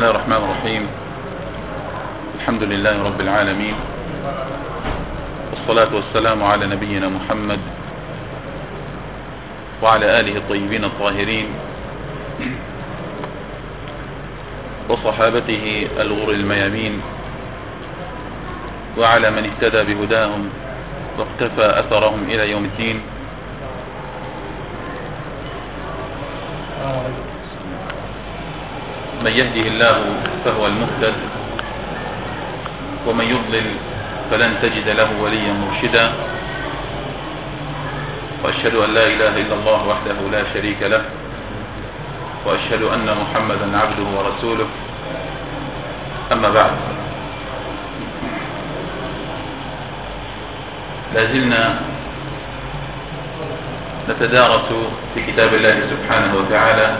الله الرحمن الرحيم. الحمد لله رب العالمين، والصلاة والسلام على نبينا محمد وعلى آله الطيبين الطاهرين وصحابته الغر الميامين وعلى من اهتدى بهداهم واقتفى أثرهم إلى يوم الدين. من يهده الله فهو المهتد، ومن يضلل فلن تجد له وليا مرشدا، وأشهد أن لا إله إلا الله وحده لا شريك له، وأشهد أن محمدا عبده ورسوله. أما بعد، لازلنا نتدارس في كتاب الله سبحانه وتعالى،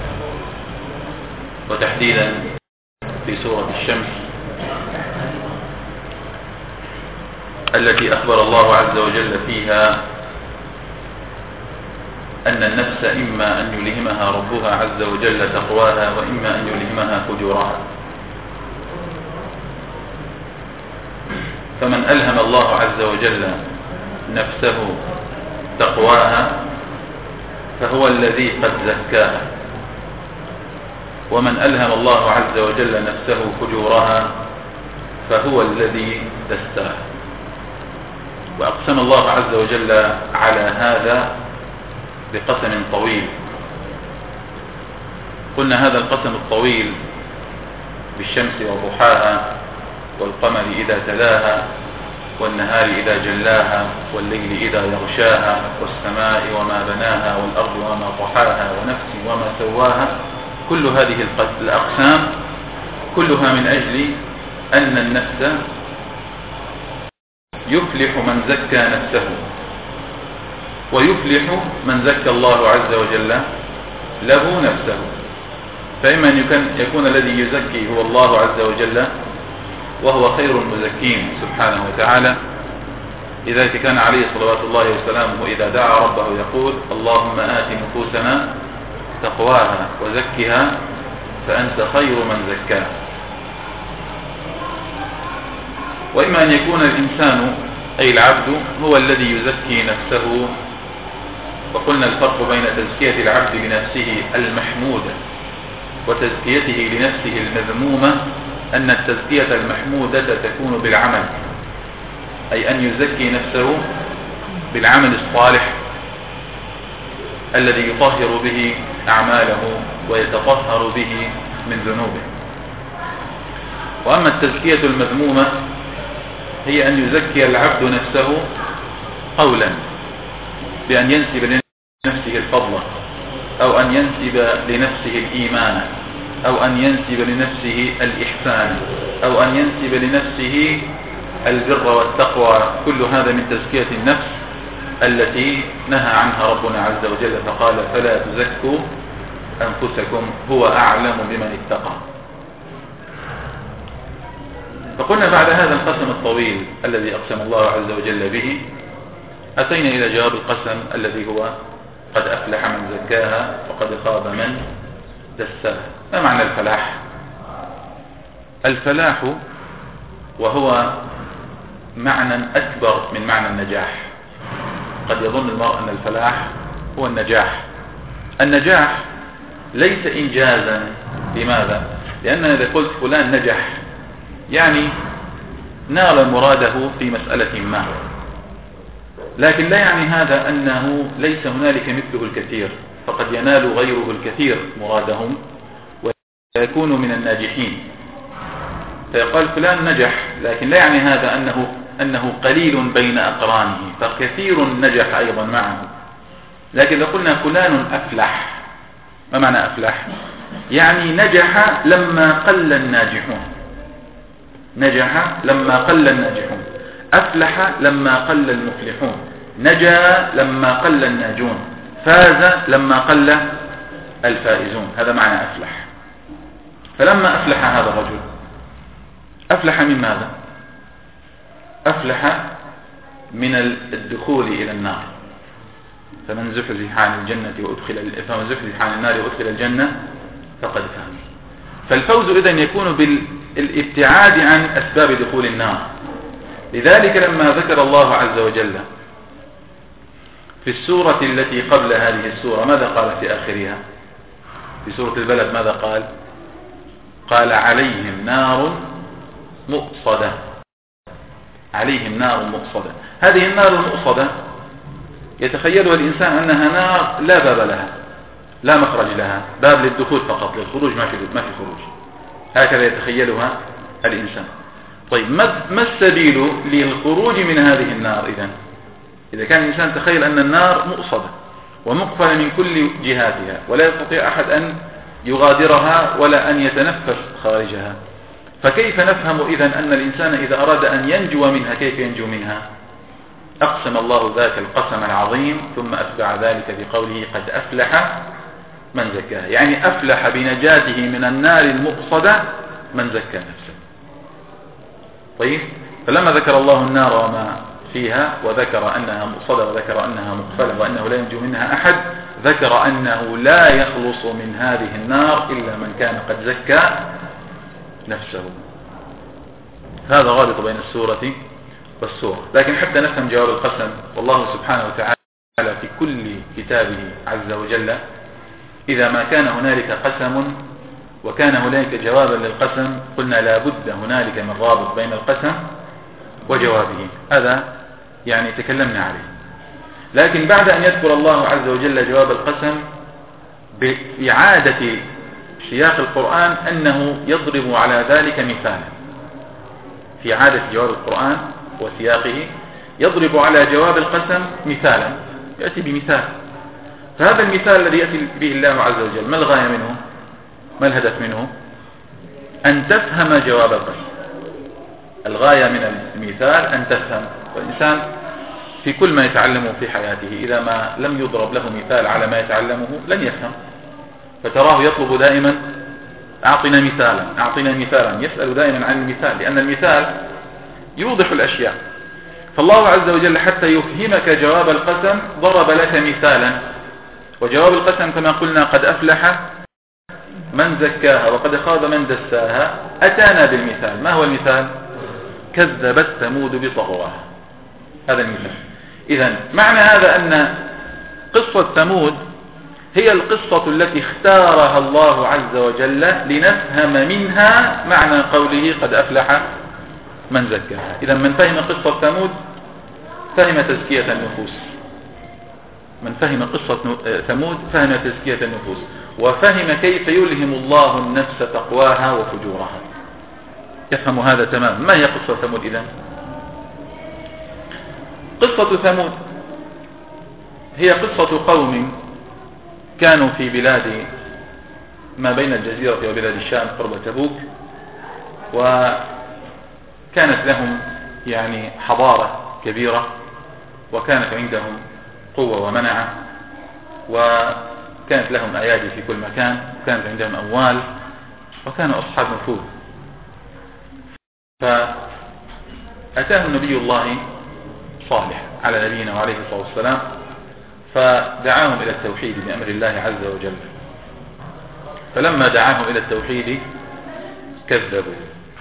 وتحديدا في سورة الشمس التي أخبر الله عز وجل فيها أن النفس إما أن يلهمها ربها عز وجل تقواها، وإما أن يلهمها فجورها. فمن ألهم الله عز وجل نفسه تقواها فهو الذي قد زكاها، ومن ألهم الله عز وجل نفسه فجورها فهو الذي دساها. وأقسم الله عز وجل على هذا بقسم طويل. قلنا هذا القسم الطويل بالشمس وضحاها، والقمر إذا تلاها، والنهار إذا جلاها، والليل إذا يغشاها، والسماء وما بناها، والأرض وما طحاها، ونفس وما سواها. كل هذه الأقسام كلها من أجل أن النفس يفلح من زكى نفسه، ويفلح من زكى الله عز وجل له نفسه. فإما أن يكون الذي يزكي هو الله عز وجل، وهو خير المزكين سبحانه وتعالى. لذلك كان عليه صلوات الله وسلامه إذا دعا ربه يقول: اللهم آت نفوسنا تقواها وزكها فأنت خير من زكاها. وإما أن يكون الإنسان أي العبد هو الذي يزكي نفسه. وقلنا الفرق بين تزكية العبد لنفسه المحمودة وتزكيته لنفسه المذمومة أن التزكية المحمودة تكون بالعمل، أي أن يزكي نفسه بالعمل الصالح الذي يطهر به أعماله ويتطهر به من ذنوبه. وأما التزكية المذمومة هي أن يزكي العبد نفسه قولا بأن ينسب لنفسه الفضل، أو أن ينسب لنفسه الإيمان، أو أن ينسب لنفسه الإحسان، أو أن ينسب لنفسه البر والتقوى. كل هذا من تزكية النفس التي نهى عنها ربنا عز وجل، فقال: فلا تزكوا أنفسكم هو أعلم بمن اتقى. فقلنا بعد هذا القسم الطويل الذي أقسم الله عز وجل به، أتينا إلى جواب القسم الذي هو: قد أفلح من زكاها وقد خاب من دساها. ما معنى الفلاح؟ الفلاح وهو معنى أكبر من معنى النجاح. قد يظن المرء أن الفلاح هو النجاح. النجاح ليس إنجازا. لماذا؟ لأن إذا قلت فلان نجح يعني نال مراده في مسألة ما، لكن لا يعني هذا أنه ليس هنالك مثله الكثير، فقد ينال غيره الكثير مرادهم ويكون من الناجحين. فيقال فلان نجح، لكن لا يعني هذا أنه قليل بين أقرانه، فكثير نجح أيضا معه. لكن إذا قلنا فلان أفلح، ما معنى أفلح؟ يعني نجح لما قل الناجحون. نجح لما قل الناجحون، أفلح لما قل المفلحون، نجا لما قل الناجون، فاز لما قل الفائزون. هذا معنى أفلح. فلما أفلح هذا الرجل، أفلح من ماذا؟ أفلح من الدخول إلى النار. فمن زحزح عن الجنة فمن زحزح عن النار وأدخل الجنة فقد فاز. فالفوز إذن يكون بالابتعاد عن أسباب دخول النار. لذلك لما ذكر الله عز وجل في السورة التي قبل هذه السورة ماذا قال في آخرها؟ في سورة البلد ماذا قال؟ قال عليهم نار مؤصدة. عليهم نار مؤصدة. هذه النار المؤصدة يتخيلها الإنسان أنها نار لا باب لها، لا مخرج لها، باب للدخول فقط، للخروج ما في خروج. هكذا يتخيلها الإنسان. طيب ما السبيل للخروج من هذه النار إذا كان الإنسان تخيل أن النار مؤصدة ومقفلة من كل جهاتها ولا يستطيع أحد أن يغادرها ولا أن يتنفس خارجها، فكيف نفهم إذن أن الإنسان إذا أراد أن ينجو منها كيف ينجو منها؟ أقسم الله ذاك القسم العظيم ثم أتبع ذلك بقوله قد أفلح من زكاها، يعني أفلح بنجاته من النار المؤصدة من زكى نفسه. طيب، فلما ذكر الله النار وما فيها وذكر أنها مؤصدة وذكر أنها مقفلة وأنه لا ينجو منها أحد، ذكر أنه لا يخلص من هذه النار إلا من كان قد زكى نفسه. هذا غالط بين السورة والسورة. لكن حتى نفهم جواب القسم، والله سبحانه وتعالى في كل كتابه عز وجل إذا ما كان هنالك قسم وكان هنالك جوابا للقسم قلنا لا بد هنالك من رابط بين القسم وجوابه. هذا يعني تكلمنا عليه. لكن بعد أن يذكر الله عز وجل جواب القسم بإعادة سياق القرآن أنه يضرب على ذلك مثالا. في عادة جواب القرآن وسياقه يضرب على جواب القسم مثالا، يأتي بمثال. فهذا المثال الذي يأتي به الله عز وجل ما الغاية منه؟ ما الهدف منه؟ أن تفهم جواب القسم. الغاية من المثال أن تفهم. والإنسان في كل ما يتعلمه في حياته إذا ما لم يضرب له مثال على ما يتعلمه لن يفهم، فتراه يطلب دائما أعطنا مثالا أعطنا مثالا، يسأل دائما عن المثال، لأن المثال يوضح الأشياء. فالله عز وجل حتى يفهمك جواب القسم ضرب لك مثالا. وجواب القسم كما قلنا قد أفلح من زكاها وقد خاب من دساها. أتانا بالمثال. ما هو المثال؟ كذبت ثمود بطغواها. هذا المثال. إذن معنى هذا أن قصة ثمود هي القصة التي اختارها الله عز وجل لنفهم منها معنى قوله قد أفلح من زكاها. إذا من فهم قصة ثمود فهم تزكية النفوس. من فهم قصة ثمود فهم تزكية النفوس، وفهم كيف يلهم الله النفس تقواها وفجورها. يفهم هذا تماما. ما هي قصة ثمود إذن؟ قصة ثمود هي قصة قوم كانوا في بلاد ما بين الجزيرة وبلاد الشام قرب تبوك، وكانت لهم يعني حضارة كبيرة، وكانت عندهم قوة ومنعة، وكانت لهم أيادي في كل مكان، وكانت عندهم أموال، وكانوا أصحاب نفوذ. فأتاهم نبي الله صالح على نبينا وعليه الصلاة والسلام، فدعاهم إلى التوحيد بأمر الله عز وجل. فلما دعاهم إلى التوحيد كذبوا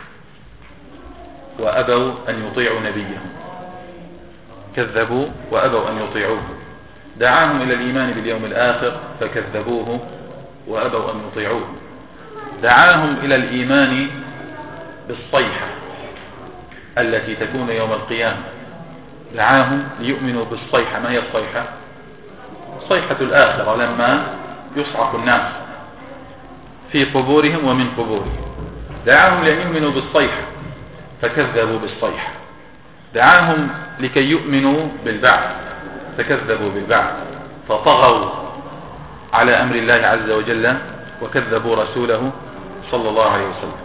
وأبوا أن يطيعوا نبيهم. كذبوا وأبوا أن يطيعوه. دعاهم إلى الإيمان باليوم الآخر فكذبوه وأبوا أن يطيعوه. دعاهم إلى الإيمان بالصيحة التي تكون يوم القيامة. دعاهم ليؤمنوا بالصيحة. ما هي الصيحة؟ صيحة الآخرة لما يصعق الناس في قبورهم ومن قبورهم. دعاهم لأن يؤمنوا بالصيحة فكذبوا بالصيحة. دعاهم لكي يؤمنوا بالبعث فكذبوا بالبعث، فطغوا على أمر الله عز وجل وكذبوا رسوله صلى الله عليه وسلم.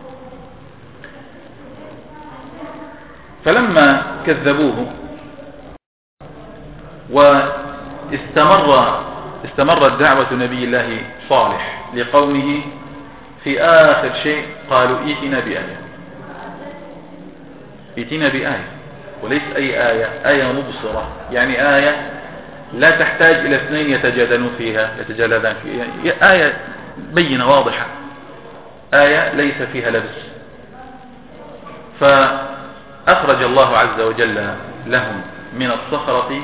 فلما كذبوه واستمرت دعوة نبي الله صالح لقومه، في آخر شيء قالوا ائتنا بآية. ائتنا بآية، وليس أي آية، آية مبصرة، يعني آية لا تحتاج إلى اثنين يتجادلون فيها، آية بينة واضحة. آية ليس فيها لبس. فأخرج الله عز وجل لهم من الصخرة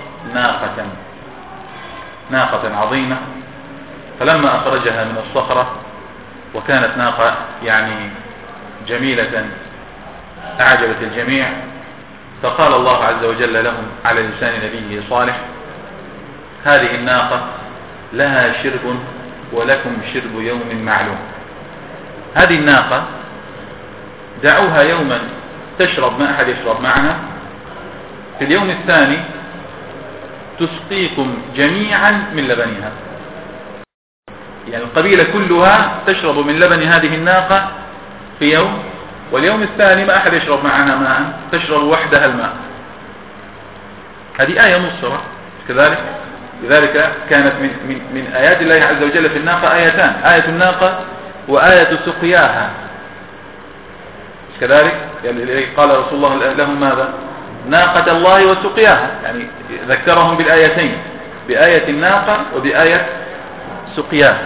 ناقة عظيمة. فلما أخرجها من الصخرة وكانت ناقة يعني جميلة أعجبت الجميع، فقال الله عز وجل لهم على لسان نبيه صالح: هذه الناقة لها شرب ولكم شرب يوم معلوم. هذه الناقة دعوها يوما تشرب ما أحد يشرب معها، في اليوم الثاني تسقيكم جميعا من لبنها. يعني القبيلة كلها تشرب من لبن هذه الناقة في يوم، واليوم الثاني ما أحد يشرب معها ماء، تشرب وحدها الماء. هذه آية مبصرة كذلك. لذلك كانت من آيات الله عز وجل في الناقة آيتان: آية الناقة وآية سقياها. كذلك يعني قال رسول الله لهم ماذا؟ ناقة الله وسقياها، يعني ذكرهم بالآيتين، بآية الناقة وبآية سقياها.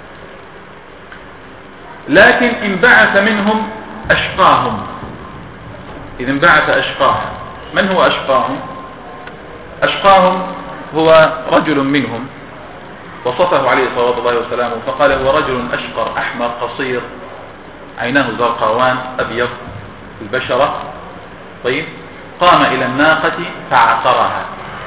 لكن انبعث منهم أشقاهم، إذ انبعث أشقاها. من هو أشقاهم؟ أشقاهم هو رجل منهم وصفه عليه صلوات الله وسلامه فقال: هو رجل أشقر أحمر قصير، عيناه زرقاوان أبيض البشرة. طيب، قام إلى الناقة فعقرها.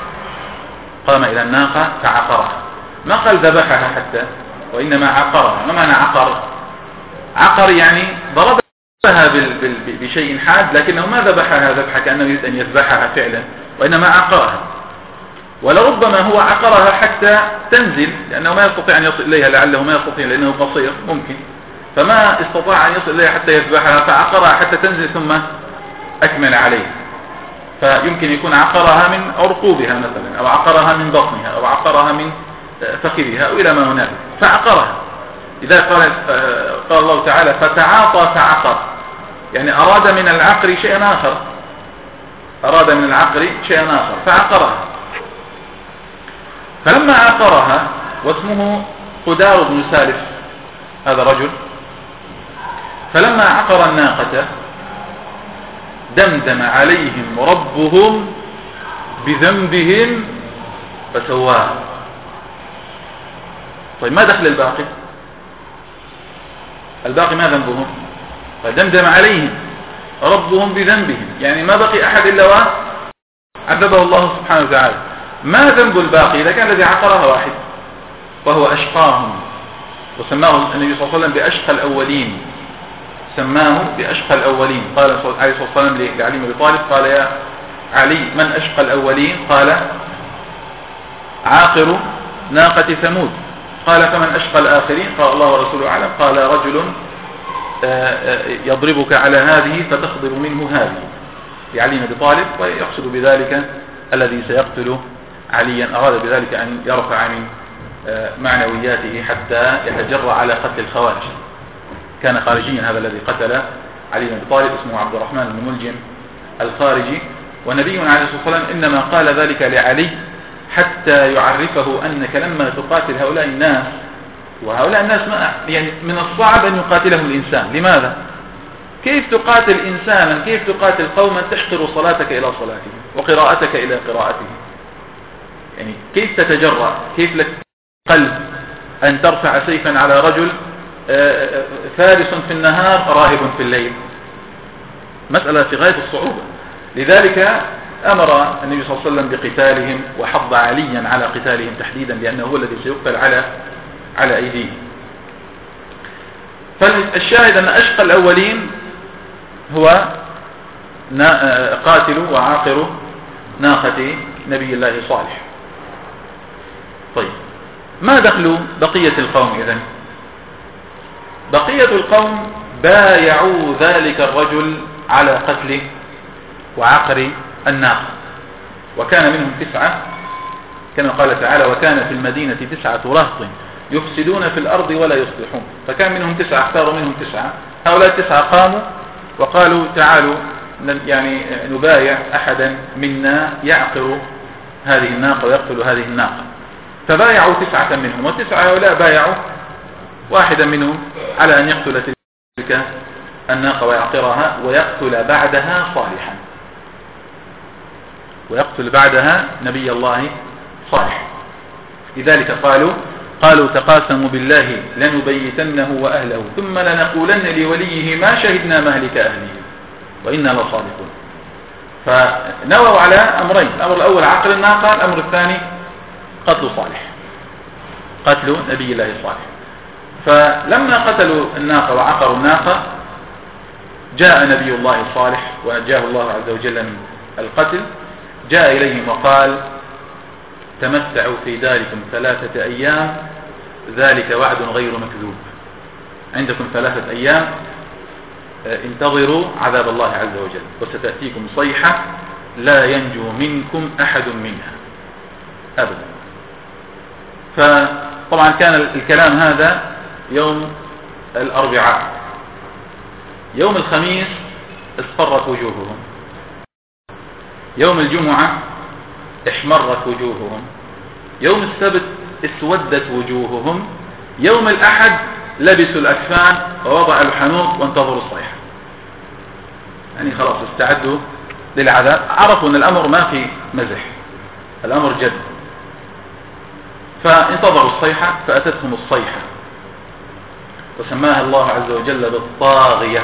ما قال ذبحها حتى، وإنما عقرها. ما معنى عقر؟ عقر يعني ضربها بشيء حاد، لكنه ما ذبحها ذبحة كأنه يريد أن يذبحها فعلا، وإنما عقرها. ولربما هو عقرها حتى تنزل، لأنه ما يستطيع أن يصل إليها، لعله ما يستطيع لأنه قصير ممكن، فما استطاع أن يصل إليها حتى يذبحها، فعقرها حتى تنزل ثم أكمل عليه. فيمكن يكون عقرها من عرقوبها مثلا، أو عقرها من بطنها، أو عقرها من فخذها، أو إلى ما هناك، فعقرها. إذا قال الله تعالى: فتعاطى فعقر، يعني أراد من العقر شيئا آخر، فعقرها. فلما عقرها، واسمه قدار بن سالف هذا رجل، فلما عقر الناقة دمدم عليهم ربهم بذنبهم فسواها. طيب، ما دخل الباقي ما ذنبهم؟ فدمدم عليهم ربهم بذنبهم، يعني ما بقي أحد إلا وعذبه الله سبحانه وتعالى. ما ذنب الباقي إذا كان الذي عقرها واحد؟ وهو أشقاهم، وسماه النبي صلى الله عليه وسلم بأشقى الأولين، قال عليه الصلاة والسلام لعلي بن أبي طالب: قال يا علي، من أشقى الأولين؟ قال: عاقر ناقة ثمود. قال: فمن أشقى الآخرين؟ قال: الله ورسوله أعلم. قال: رجل يضربك على هذه فتخضر منه هذه، لعلي بن أبي طالب، ويقصد بذلك الذي سيقتل عليا، أراد بذلك أن يرفع من معنوياته حتى يتجرأ على قتل الخوارج. كان خارجيا هذا الذي قتل علي بن أبي طالب، اسمه عبد الرحمن بن ملجم الخارجي. ونبينا عليه الصلاة والسلام إنما قال ذلك لعلي حتى يعرفه أنك لما تقاتل هؤلاء الناس، وهؤلاء الناس يعني من الصعب أن يقاتلهم الإنسان. لماذا؟ كيف تقاتل إنسانا، كيف تقاتل قوما تحقر صلاتك إلى صلاتهم وقراءتك إلى قراءتهم؟ يعني كيف تتجرأ، كيف لك قلب أن ترفع سيفا على رجل فارس في النهار راهب في الليل؟ مسألة في غاية الصعوبة. لذلك أمر النبي صلى الله عليه وسلم بقتالهم، وحض عليا على قتالهم تحديدا، لأنه هو الذي سيقتل على أيديه. فالشاهد أن أشقى الأولين هو قاتل وعاقر ناقة نبي الله صالح. طيب، ما دخل بقية القوم إذن؟ بقية القوم بايعوا ذلك الرجل على قتله وعقر الناقة، وكان منهم 9 كما قال تعالى: وكان في المدينة 9 رهط يفسدون في الأرض ولا يصلحون. فكان منهم 9، اختاروا منهم 9. هؤلاء 9 قاموا وقالوا: تعالوا يعني نبايع أحدا منا يعقر هذه الناقة ويقتل هذه الناقة. فبايعوا 9 منهم، و9 هؤلاء بايعوا واحدا منهم على أن يقتل تلك الناقة ويعقرها ويقتل بعدها صالحا، ويقتل بعدها نبي الله صالح. لذلك قالوا تقاسموا بالله لنبيتنه وأهله ثم لنقولن لوليه ما شهدنا مهلك أهله وإنا لصادقون. فنووا على أمرين، الأمر الأول عقر الناقة، الأمر الثاني قتل صالح، قتل نبي الله صالح. فلما قتلوا الناقة وعقروا الناقة جاء نبي الله صالح ونجاه الله عز وجل من القتل، جاء إليهم وقال تمتعوا في داركم 3 أيام ذلك وعد غير مكذوب، عندكم 3 أيام انتظروا عذاب الله عز وجل وستأتيكم صيحة لا ينجو منكم أحد منها أبدا. فطبعا كان الكلام هذا يوم الأربعاء، يوم الخميس اصفرت وجوههم، يوم الجمعة احمرت وجوههم، يوم السبت اسودت وجوههم، يوم الأحد لبسوا الأكفان ووضعوا الحنوط وانتظروا الصيحة، يعني خلاص استعدوا للعذاب، عرفوا أن الأمر ما في مزح، الأمر جد. فانتظروا الصيحة فأتتهم الصيحة وسماها الله عز وجل بالطاغية،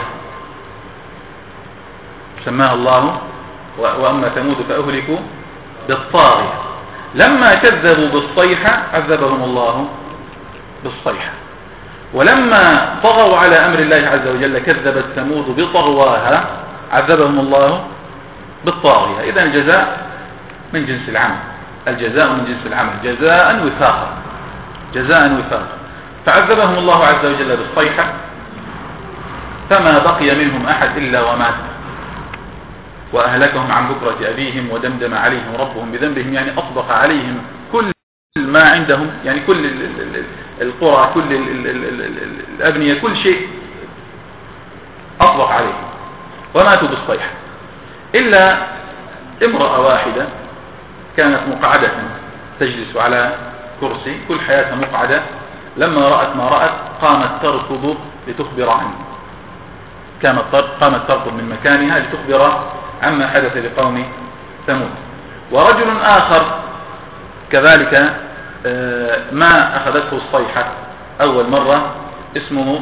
سماها الله وأما ثمود فأهلكوا بالطاغية. لما كذبوا بالصيحة عذبهم الله بالصيحة، ولما طغوا على أمر الله عز وجل كذبت ثمود بطغواها عذبهم الله بالطاغية. إذن الجزاء من جنس العمل، الجزاء من جنس العمل، جزاء وفاقا، جزاء وفاقا. فعذبهم الله عز وجل بالصيحة فما بقي منهم أحد إلا ومات، وأهلكهم عن بكرة أبيهم ودمدم عليهم ربهم بذنبهم، يعني أطبق عليهم كل ما عندهم، يعني كل القرى، كل الأبنية، كل شيء أطبق عليهم وماتوا بالصيحة، إلا امرأة واحدة كانت مقعدة تجلس على كرسي كل حياتها مقعدة، لما رأت ما رأت قامت تركض لتخبر عنه، قامت تركض من مكانها لتخبر عما حدث لقوم ثمود. ورجل آخر كذلك ما أخذته الصيحة أول مرة، اسمه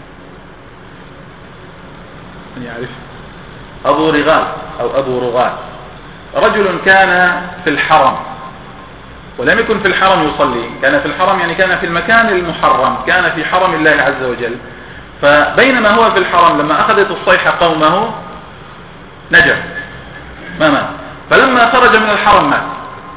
يعرف أبو رغال أو أبو رغال، رجل كان في الحرم ولم يكن في الحرم يصلي، كان في الحرم يعني كان في المكان المحرم، كان في حرم الله عز وجل. فبينما هو في الحرم لما أخذت الصيحة قومه نجا ما مات، فلما خرج من الحرم مات،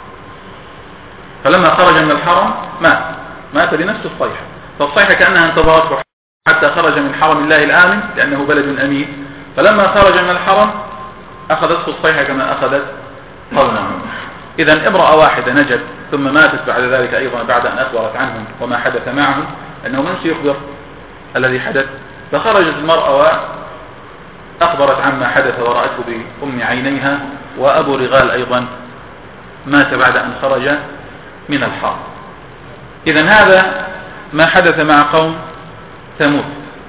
فلما خرج من الحرم مات بنفس الصيحة. فالصيحة كأنها انتظرته حتى خرج من حرم الله الآمن لأنه بلد أمين، فلما خرج من الحرم أخذته الصيحة كما أخذت قومه. إذن امرأة واحدة نجت ثم ماتت بعد ذلك أيضا بعد أن أخبرت عنهم وما حدث معهم، أنه من سيخبر الذي حدث؟ فخرجت المرأة وأخبرت عما حدث ورأته بأم عينيها، وأبو رغال أيضا مات بعد أن خرج من الحرم. إذن هذا ما حدث مع قوم ثمود.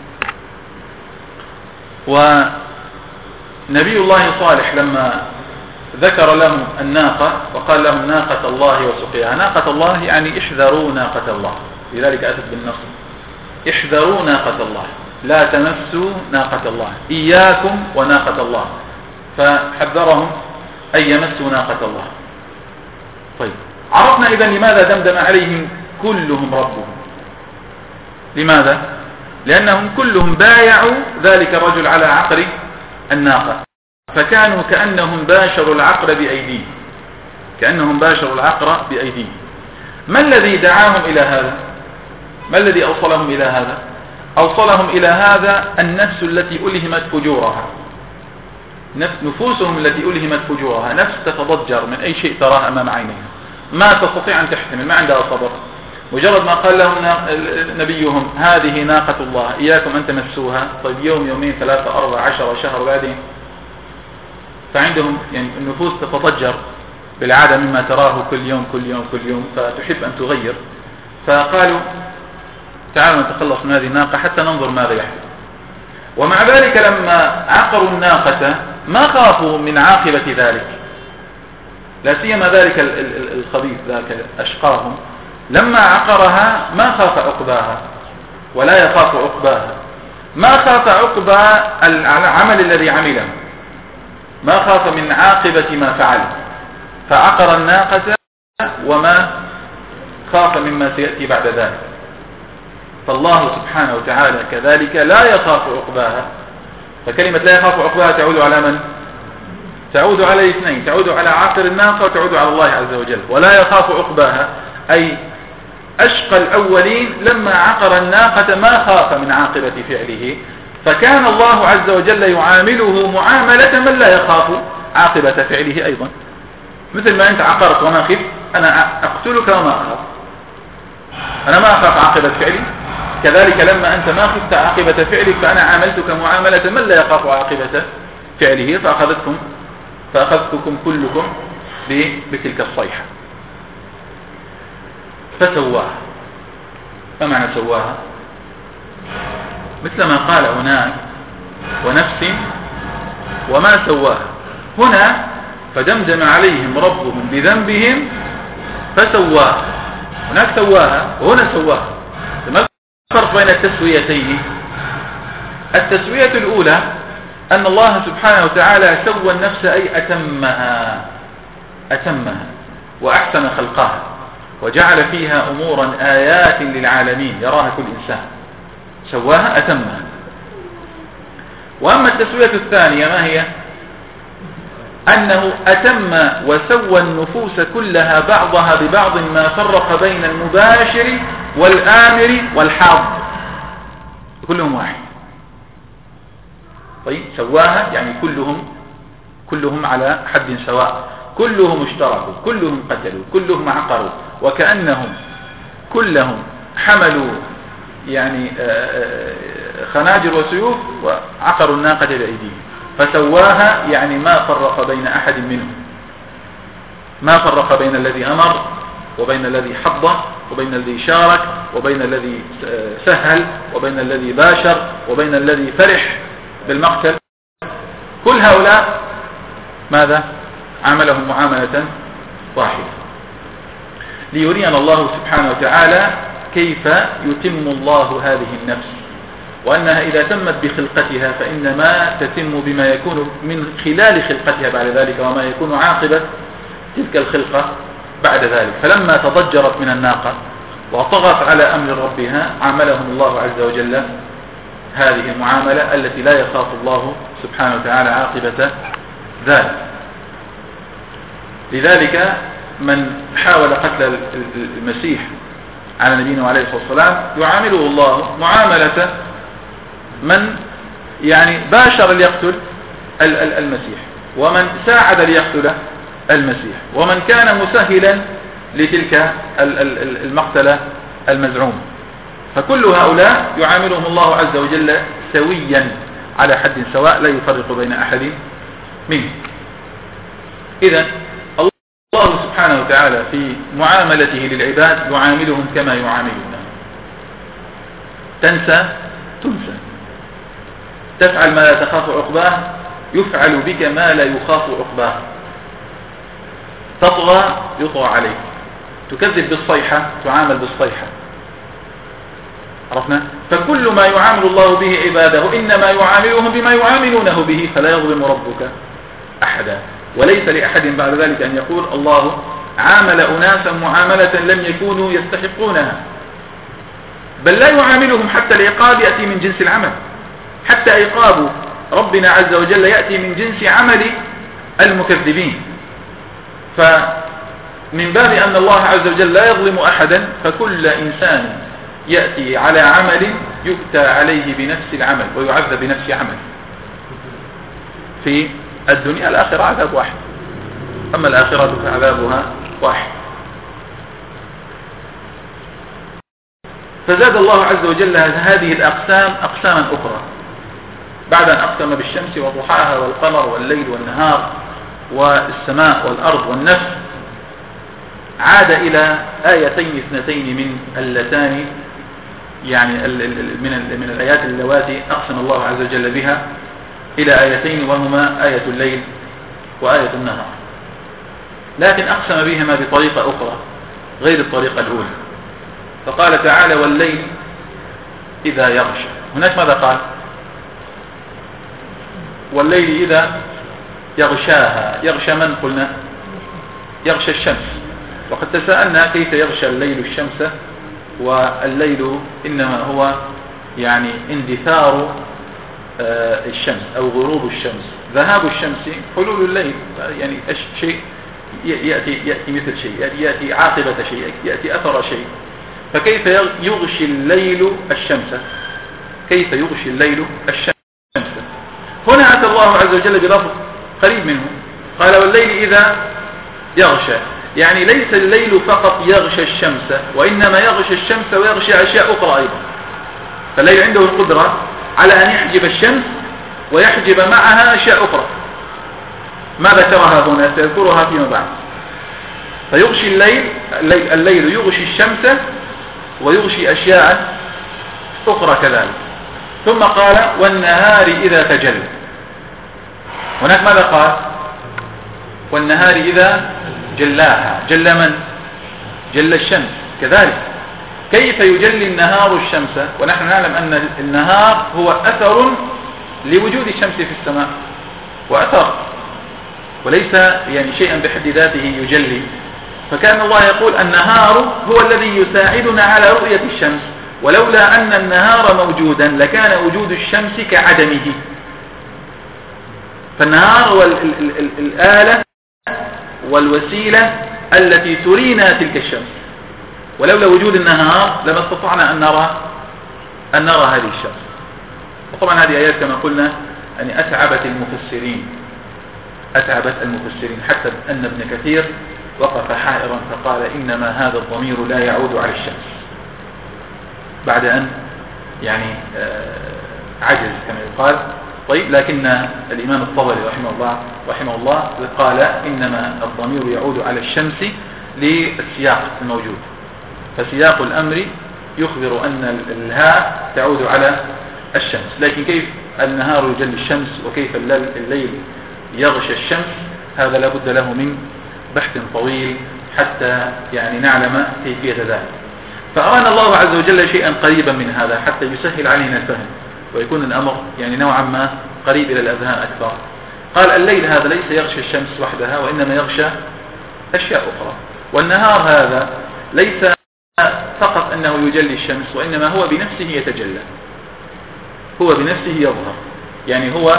ونبي الله صالح لما ذكر لهم الناقة وقال لهم ناقة الله وسقياها، ناقة الله يعني احذروا ناقة الله، لذلك أتت بالنصر، احذروا ناقة الله، لا تمسوا ناقة الله، إياكم وناقة الله، فحذرهم أن يمسوا ناقة الله. طيب عرفنا إذن لماذا دمدم عليهم كلهم ربهم، لماذا؟ لأنهم كلهم بايعوا ذلك الرجل على عقر الناقة، فكانوا كأنهم باشروا العقر بأيديهم، كأنهم باشروا العقر بأيديهم. ما الذي دعاهم إلى هذا؟ ما الذي أوصلهم إلى هذا؟ أوصلهم إلى هذا النفس التي ألهمت فجورها، نفوسهم التي ألهمت فجورها، نفس تتضجر من أي شيء تراه أمام عينيها، ما تستطيع أن تحتمل، ما عندها صبر. مجرد ما قال لهم نبيهم هذه ناقة الله إياكم أن تمسوها، طيب يوم يومين 3 4 10 شهر بعدين، فعندهم يعني النفوس تتضجر بالعادة مما تراه كل يوم كل يوم كل يوم، فتحب أن تغير. فقالوا تعالوا نتخلص من هذه الناقة حتى ننظر ماذا يحدث. ومع ذلك لما عقروا الناقة ما خافوا من عاقبة ذلك، لا سيما ذلك الخبيث ذاك أشقاهم، لما عقرها ما خاف عقباها ولا يخاف عقباها، ما خاف عقبى العمل الذي عمله، ما خاف من عاقبة ما فعل، فعقر الناقة وما خاف مما سيأتي بعد ذلك. فالله سبحانه وتعالى كذلك لا يخاف عقباها. فكلمة لا يخاف عقباها تعود على من؟ تعود على اثنين، تعود على عاقر الناقة وتعود على الله عز وجل. ولا يخاف عقباها أي أشقى الأولين لما عقر الناقة ما خاف من عاقبة فعله، فكان الله عز وجل يعامله معاملة من لا يخاف عاقبة فعله أيضا. مثل ما أنت عقرت وما خفت، أنا أقتلك وما أخاف، أنا ما أخاف عاقبة فعلي، كذلك لما أنت ما خفت عاقبة فعلك فأنا عاملتك معاملة من لا يخاف عاقبة فعله، فأخذتكم كلكم بتلك الصيحة. فسواها. ما معنى سواها؟ مثل ما قال هناك ونفس وما سواها، هنا فدمدم عليهم ربهم بذنبهم فسواها. هناك سواها وهنا سواها. ما الفرق بين التسويتين؟ التسوية الأولى أن الله سبحانه وتعالى سوى النفس أي أتمها وأحسن خلقها وجعل فيها أمورا آيات للعالمين يراها كل إنسان، سواها أتمها. وأما التسوية الثانية ما هي؟ أنه أتم وسوى النفوس كلها بعضها ببعض ما فرق بين المباشر والآمر والحاض، كلهم واحد. طيب سواها يعني كلهم على حد سواء، كلهم اشتركوا، كلهم قتلوا، كلهم عقروا، وكأنهم كلهم حملوا يعني خناجر وسيوف وعقروا الناقة بأيديهم. فسواها يعني ما فرق بين أحد منهم، ما فرق بين الذي أمر وبين الذي حض وبين الذي شارك وبين الذي سهل وبين الذي باشر وبين الذي فرح بالمقتل. كل هؤلاء ماذا؟ عملهم معاملة واحدة، ليرينا الله سبحانه وتعالى كيف يتم الله هذه النفس، وأنها إذا تمت بخلقتها فإنما تتم بما يكون من خلال خلقتها بعد ذلك وما يكون عاقبة تلك الخلقة بعد ذلك. فلما تضجرت من الناقة وطغت على أمر ربها عاملهم الله عز وجل هذه المعاملة التي لا يخاف الله سبحانه وتعالى عاقبة ذلك. لذلك من حاول قتل المسيح على نبينا عليه الصلاة والسلام يعامله الله معاملة من يعني باشر ليقتل المسيح، ومن ساعد ليقتل المسيح، ومن كان مسهلا لتلك المقتلة المزعومة. فكل هؤلاء يعاملهم الله عز وجل سويا على حد سواء، لا يفرق بين أحد منهم. إذن الله سبحانه وتعالى في معاملته للعباد يعاملهم كما يعاملونه. تنسى تنسى، تفعل ما لا تخاف عقباه يفعل بك ما لا يخاف عقباه، تطغى يطغى عليك، تكذب بالصيحة تعامل بالصيحة. عرفنا؟ فكل ما يعامل الله به عباده إنما يعاملهم بما يعاملونه به، فلا يظلم ربك أحدا. وليس لأحد بعد ذلك أن يقول الله عامل أناسا معاملة لم يكونوا يستحقونها، بل لا يعاملهم حتى العقاب يأتي من جنس العمل، حتى عقاب ربنا عز وجل يأتي من جنس عمل المكذبين. فمن باب أن الله عز وجل لا يظلم أحدا، فكل إنسان يأتي على عمل يؤتى عليه بنفس العمل ويعذب بنفس عمل. في الدنيا الآخرة عذاب واحد، أما الآخرة فعذابها واحد. فزاد الله عز وجل هذه الأقسام أقساما أخرى بعد أن أقسم بالشمس وضحاها والقمر والليل والنهار والسماء والأرض والنفس، عاد إلى آيتين اثنتين من اللتان يعني من الآيات اللواتي أقسم الله عز وجل بها إلى آيتين، وهما آية الليل وآية النهار، لكن أقسم بهما بطريقة أخرى غير الطريقة الأولى. فقال تعالى والليل إذا يغشى. هناك ماذا قال؟ والليل إذا يغشاها. يغشى من قلنا؟ يغشى الشمس. وقد تساءلنا كيف يغشى الليل الشمس، والليل إنما هو يعني اندثار الشمس أو غروب الشمس، ذهاب الشمس حلول الليل، يعني شيء يأتي مثل شيء، يأتي عاقبة شيء، يأتي أثر شيء. فكيف يغشي الليل الشمس؟ كيف يغشي الليل الشمس؟ هنا أتى الله عز وجل بلفظ قريب منه، قال والليل إذا يغشى، يعني ليس الليل فقط يغشى الشمس، وإنما يغشى الشمس ويغشى أشياء أخرى أيضا. فالليل عنده القدرة على أن يحجب الشمس ويحجب معها أشياء أخرى، ما ذكرها هنا سيذكرها فيما بعد. فيغشي الليل يغشي الشمس ويغشي أشياء أخرى كذلك. ثم قال والنهار إذا تجلى. هناك ماذا قال؟ والنهار إذا جلاها. جل من؟ جل الشمس كذلك. كيف يجلي النهار الشمس ونحن نعلم أن النهار هو أثر لوجود الشمس في السماء، وأثر وليس يعني شيئا بحد ذاته يجلي. فكان الله يقول النهار هو الذي يساعدنا على رؤية الشمس، ولولا أن النهار موجودا لكان وجود الشمس كعدمه. فالنهار هو الآلة والوسيلة التي ترينا تلك الشمس، ولولا وجود النهار لما استطعنا أن نرى هذه الشمس. وطبعا هذه آيات كما قلنا يعني أتعبت المفسرين حتى أن ابن كثير وقف حائرا فقال إنما هذا الضمير لا يعود على الشمس، بعد أن يعني عجز كما يقال. طيب، لكن الإمام الطبري رحمه الله قال إنما الضمير يعود على الشمس للسياق الموجود، فسياق الأمر يخبر أن الهاء تعود على الشمس. لكن كيف النهار يجلي الشمس وكيف الليل يغشى الشمس، هذا لابد له من بحث طويل حتى يعني نعلم كيفية ذلك. فأرانا الله عز وجل شيئا قريبا من هذا حتى يسهل علينا الفهم ويكون الأمر يعني نوعا ما قريب إلى الأذهان أكثر. قال الليل هذا ليس يغشى الشمس وحدها، وإنما يغشى أشياء أخرى. والنهار هذا ليس فقط أنه يجلي الشمس، وإنما هو بنفسه يتجلى، هو بنفسه يظهر، يعني هو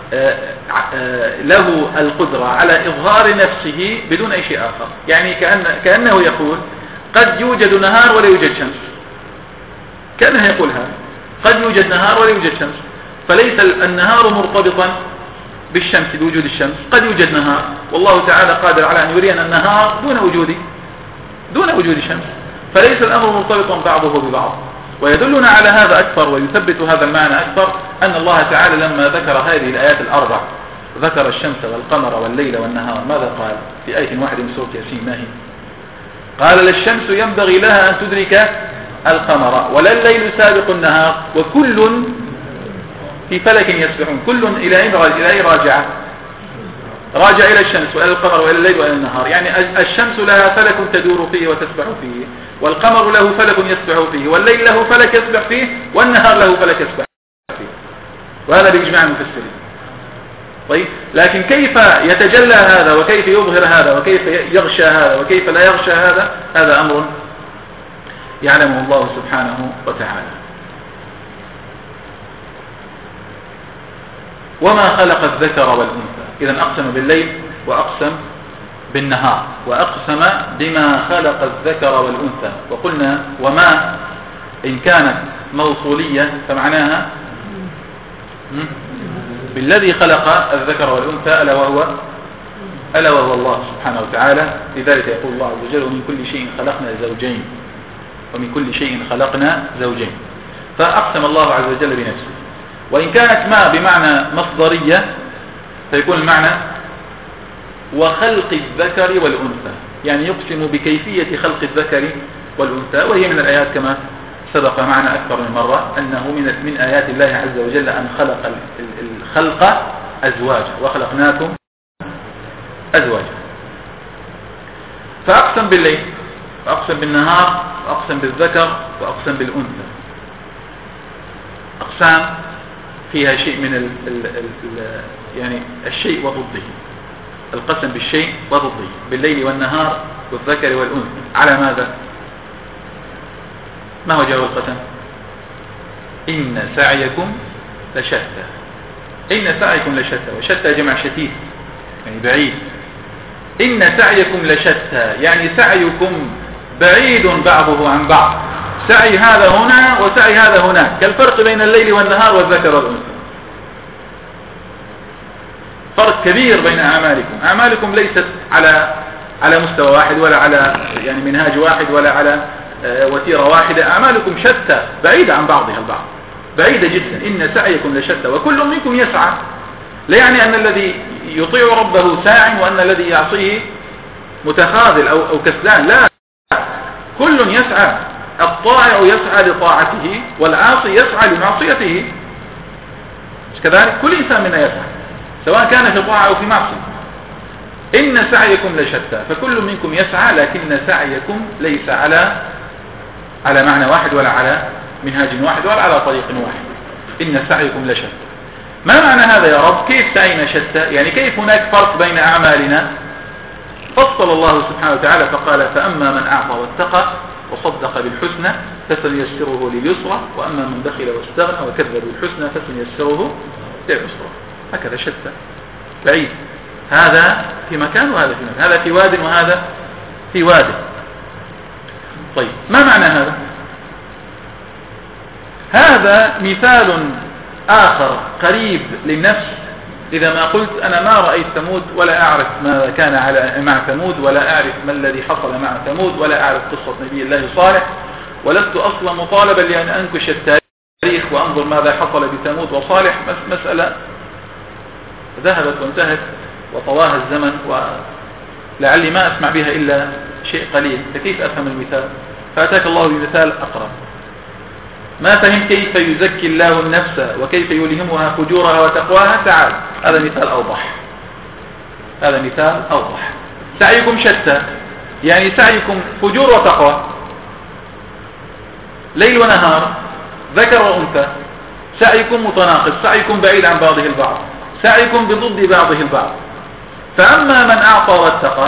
له القدرة على إظهار نفسه بدون أي شيء آخر. يعني كأنه يقول قد يوجد نهار ولا يوجد شمس، كأنه يقول هذا قد يوجد نهار ولا يوجد شمس. فليس النهار مرتبطا بالشمس بوجود الشمس، قد يوجد نهار والله تعالى قادر على أن يرينا النهار دون وجود الشمس. فليس الأمر مرتبطا بعضه ببعض. ويدلنا على هذا أكثر ويثبت هذا المعنى أكثر أن الله تعالى لما ذكر هذه الآيات الأربع، ذكر الشمس والقمر والليل والنهار، ماذا قال في آية واحدة من سورة ياسين؟ ما هي؟ قال لا الشمس ينبغي لها أن تدرك القمر ولا الليل سابق النهار وكل في فلك يسبحون. كل إلى أين راجع إلى الشمس وإلى القمر وإلى الليل وإلى النهار. يعني الشمس لها فلك تدور فيه وتسبح فيه، والقمر له فلك يسبح فيه، والليل له فلك يسبح فيه، والنهار له فلك يسبح فيه. وهذا بإجماع المفسرين. طيب، لكن كيف يتجلى هذا وكيف يظهر هذا وكيف يغشى هذا وكيف لا يغشى هذا، هذا أمر يعلمه الله سبحانه وتعالى. وما خلق الذكر والأنثى. إذن أقسم بالليل وأقسم بالنهار وأقسم بما خلق الذكر والأنثى. وقلنا وما إن كانت موصولية فمعناها بالذي خلق الذكر والأنثى ألا وهو الله سبحانه وتعالى. لذلك يقول الله عز وجل ومن كل شيء خلقنا زوجين، ومن كل شيء خلقنا زوجين. فأقسم الله عز وجل بنفسه. وإن كانت ما بمعنى مصدرية فيكون المعنى وخلق الذكر والأنثى، يعني يقسم بكيفية خلق الذكر والأنثى، وهي من الآيات كما سبق معنا أكثر من مرة أنه من آيات الله عز وجل أن خلق الخلق أزواجا، وخلقناكم أزواجا. فأقسم بالليل، وأقسم بالنهار، وأقسم بالذكر، وأقسم بالأنثى. أقسام فيها شيء من يعني الشيء وضده، القسم بالشيء وضده، بالليل والنهار والذكر والأنثى. على ماذا؟ ما هو جواب القسم؟ إن سعيكم لشتى. إن سعيكم لشتى، وشتى جمع شتيت يعني بعيد. إن سعيكم لشتى يعني سعيكم بعيد بعضه عن بعض، سعي هذا هنا وسعي هذا هناك، كالفرق بين الليل والنهار والذكر والأنثى. فرق كبير بين أعمالكم. أعمالكم ليست على مستوى واحد، ولا على يعني منهاج واحد، ولا على وتيرة واحدة. أعمالكم شتى بعيدة عن بعضها البعض، بعيدة جدا. إن سعيكم لشتى وكل منكم يسعى. لا يعني أن الذي يطيع ربه ساع وأن الذي يعصيه متخاذل أو كسلان، لا، كل يسعى. الطائع يسعى لطاعته، والعاصي يسعى لمعصيته. كذلك كل إنسان منا يسعى، سواء كان في طاعة أو في معصية. إن سعيكم لشتى، فكل منكم يسعى، لكن سعيكم ليس على معنى واحد، ولا على منهاج واحد، ولا على طريق واحد. إن سعيكم لشتى. ما معنى هذا يا رب؟ كيف سعينا شتى؟ يعني كيف هناك فرق بين أعمالنا؟ فصل الله سبحانه وتعالى فقال: فأما من أعطى واتقى وصدق بالحسنى فسنيسره لليسرى، وأما من بخل واستغنى وكذب بالحسنى فسنيسره للعسرى. هكذا شتى، بعيد. هذا في مكان وهذا في مكان، هذا في واد وهذا في واد. طيب، ما معنى هذا؟ هذا مثال آخر قريب للنفس. إذا ما قلت أنا ما رأيت ثمود، ولا أعرف ما كان مع ثمود، ولا أعرف ما الذي حصل مع ثمود، ولا أعرف قصة نبي الله صالح، ولست أصلا مطالبا لأن أنكش التاريخ وأنظر ماذا حصل بثمود وصالح. مسألة ذهبت وانتهت وطواها الزمن، ولعلي ما أسمع بها إلا شيء قليل. فكيف أفهم المثال؟ فأتاك الله بمثال أقرب. ما فهم كيف يزكي الله النفس وكيف يلهمها فجورها وتقواها؟ تعال، هذا مثال أوضح. هذا مثال أوضح. سعيكم شتى يعني سعيكم فجور وتقوى، ليل ونهار، ذكر وأنثى. سعيكم متناقض، سعيكم بعيد عن بعضه البعض، سعيكم بضد بعضه البعض. فأما من أعطى واتقى،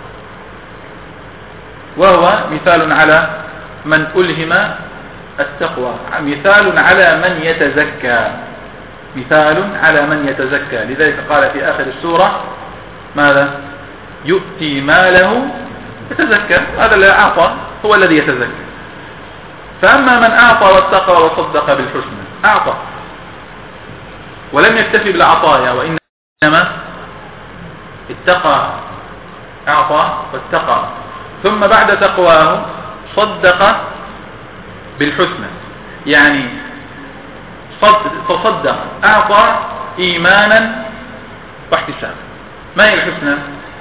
وهو مثال على من ألهم التقوى، مثال على من يتزكى، مثال على من يتزكى. لذلك قال في آخر السورة ماذا؟ يؤتي ماله يتزكى. هذا الذي أعطى هو الذي يتزكى. فأما من أعطى واتقى وصدق بالحسنى، أعطى ولم يكتفي بالعطايا، وإنما اتقى، أعطى واتقى، ثم بعد تقواه صدق بالحسنى، يعني تصدق، أعطى إيمانا واحتسابا. ما هي الحسنى؟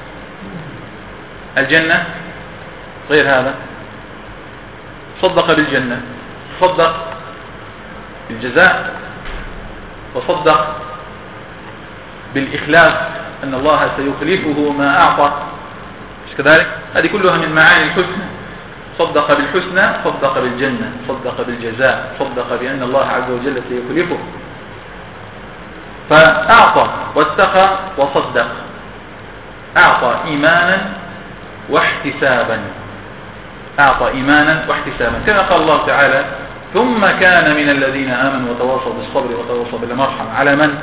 الجنة، غير هذا. صدق بالجنة، صدق بالجزاء، وصدق بالإخلاف أن الله سيخلفه ما أعطى، مش كذلك؟ هذه كلها من معاني الحسنى. صدق بالحسنى، صدق بالجنة، صدق بالجزاء، صدق بأن الله عز وجل سيخلفه. فأعطى واتقى وصدق، أعطى إيمانا واحتسابا، أعطى إيمانا واحتسابا، كما قال الله تعالى: ثم كان من الذين آمنوا وتواصوا بالصبر وتواصوا بالمرحمة.